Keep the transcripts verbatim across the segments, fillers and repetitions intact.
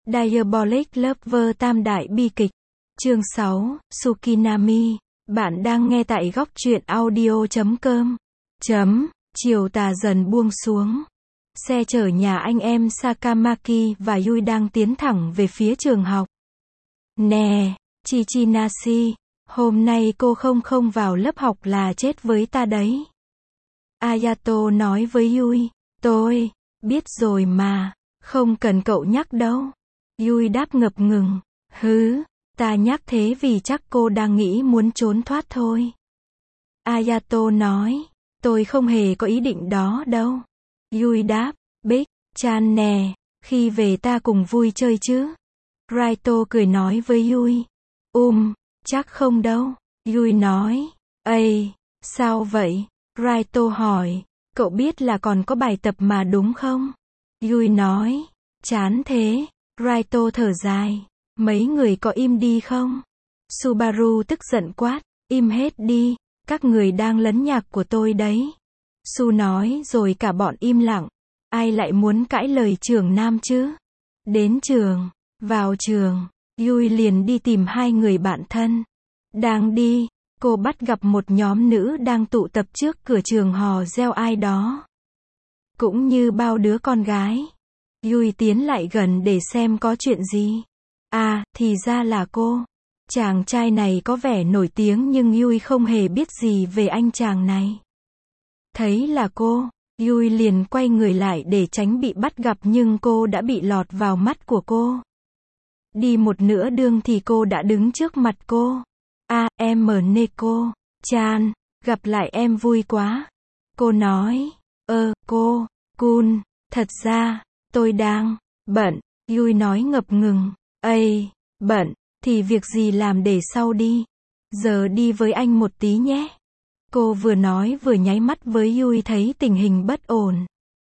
Diabolic Lover tam đại bi kịch. Chương sáu, Tsukinami. Bạn đang nghe tại góc truyện audio chấm com. Chấm, chiều tà dần buông xuống. Xe chở nhà anh em Sakamaki và Yui đang tiến thẳng về phía trường học. Nè, Chichinashi, hôm nay cô không không vào lớp học là chết với ta đấy. Ayato nói với Yui. Tôi biết rồi mà, không cần cậu nhắc đâu. Yui đáp ngập ngừng. Hứ, ta nhắc thế vì chắc cô đang nghĩ muốn trốn thoát thôi. Ayato nói. Tôi không hề có ý định đó đâu. Yui đáp. Big Chan nè, khi về ta cùng vui chơi chứ. Raito cười nói với Yui. Um, chắc không đâu. Yui nói. Ây, sao vậy? Raito hỏi. Cậu biết là còn có bài tập mà đúng không? Yui nói. Chán thế. Raito thở dài. Mấy người có im đi không? Subaru tức giận quát. Im hết đi, các người đang lấn nhạc của tôi đấy. Su nói rồi cả bọn im lặng. Ai lại muốn cãi lời trưởng nam chứ? Đến trường, vào trường, Yui liền đi tìm hai người bạn thân. Đang đi, cô bắt gặp một nhóm nữ đang tụ tập trước cửa trường hò reo ai đó. Cũng như bao đứa con gái. Yui tiến lại gần để xem có chuyện gì. À, thì ra là cô. Chàng trai này có vẻ nổi tiếng nhưng Yui không hề biết gì về anh chàng này. Thấy là cô, Yui liền quay người lại để tránh bị bắt gặp nhưng cô đã bị lọt vào mắt của cô. Đi một nửa đường thì cô đã đứng trước mặt cô. À, em Neko Chan, gặp lại em vui quá. Cô nói. Ơ, cô, Kun, thật ra, tôi đang bận. Yui nói ngập ngừng. Ây, bận, thì việc gì làm để sau đi. Giờ đi với anh một tí nhé. Cô vừa nói vừa nháy mắt với Yui thấy tình hình bất ổn.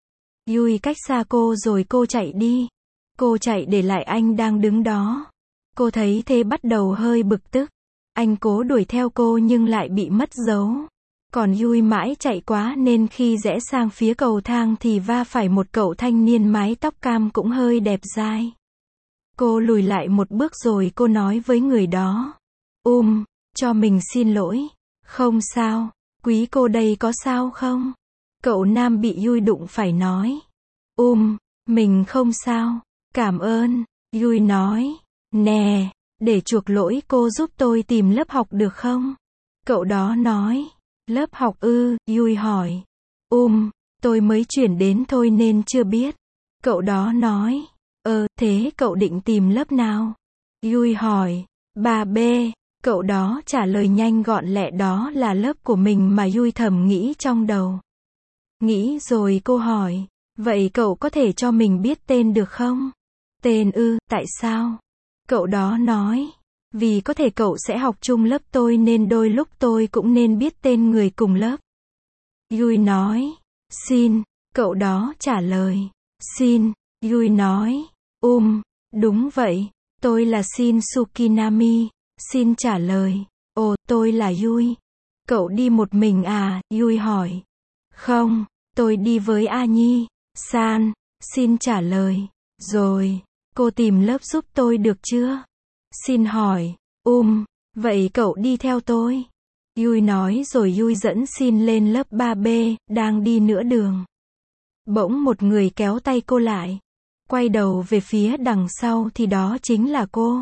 Yui cách xa cô rồi cô chạy đi. Cô chạy để lại anh đang đứng đó. Cô thấy thế bắt đầu hơi bực tức. Anh cố đuổi theo cô nhưng lại bị mất dấu. Còn Yui mãi chạy quá nên khi rẽ sang phía cầu thang thì va phải một cậu thanh niên mái tóc cam cũng hơi đẹp dai. Cô lùi lại một bước rồi cô nói với người đó. Um, cho mình xin lỗi. Không sao, quý cô đây có sao không? Cậu nam bị Yui đụng phải nói. Um, mình không sao, cảm ơn. Yui nói. Nè, để chuộc lỗi cô giúp tôi tìm lớp học được không? Cậu đó nói. Lớp học ư? Yui hỏi. Um, tôi mới chuyển đến thôi nên chưa biết. Cậu đó nói. Ờ, thế cậu định tìm lớp nào? Yui hỏi. ba B. Cậu đó trả lời nhanh gọn lẹ đó là lớp của mình mà Yui thầm nghĩ trong đầu. Nghĩ rồi cô hỏi. Vậy cậu có thể cho mình biết tên được không? Tên ư, tại sao? Cậu đó nói. Vì có thể cậu sẽ học chung lớp tôi nên đôi lúc tôi cũng nên biết tên người cùng lớp. Yui nói. Xin. Cậu đó trả lời. Xin. Yui nói. Um, đúng vậy. Tôi là Shin Tsukinami. Shin trả lời. Ồ, tôi là Yui. Cậu đi một mình à? Yui hỏi. Không, tôi đi với A Nhi. San. Shin trả lời. Rồi, cô tìm lớp giúp tôi được chưa? Shin hỏi. Um, vậy cậu đi theo tôi. Yui nói rồi Yui dẫn Shin lên lớp ba B, đang đi nửa đường. Bỗng một người kéo tay cô lại. Quay đầu về phía đằng sau thì đó chính là cô.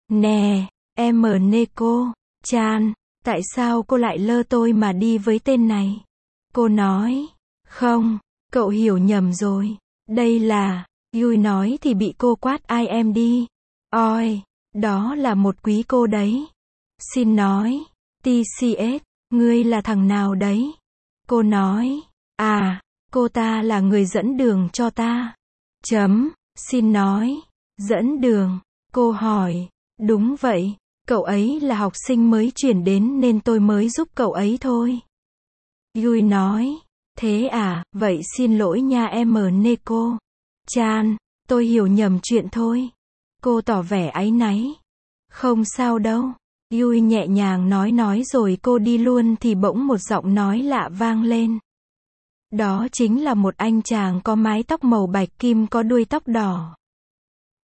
Nè, em Neko Chan, tại sao cô lại lơ tôi mà đi với tên này? Cô nói. Không, cậu hiểu nhầm rồi. Đây là, Yui nói thì bị cô quát ai em đi. Oi, đó là một quý cô đấy. Xin nói. tê xê ét, ngươi là thằng nào đấy? Cô nói. À, cô ta là người dẫn đường cho ta. Chấm, xin nói. Dẫn đường. Cô hỏi. Đúng vậy, cậu ấy là học sinh mới chuyển đến nên tôi mới giúp cậu ấy thôi. Yui nói. Thế à, vậy xin lỗi nha em Neko Chan, tôi hiểu nhầm chuyện thôi. Cô tỏ vẻ áy náy. Không sao đâu. Yui nhẹ nhàng nói nói rồi cô đi luôn thì bỗng một giọng nói lạ vang lên. Đó chính là một anh chàng có mái tóc màu bạch kim có đuôi tóc đỏ.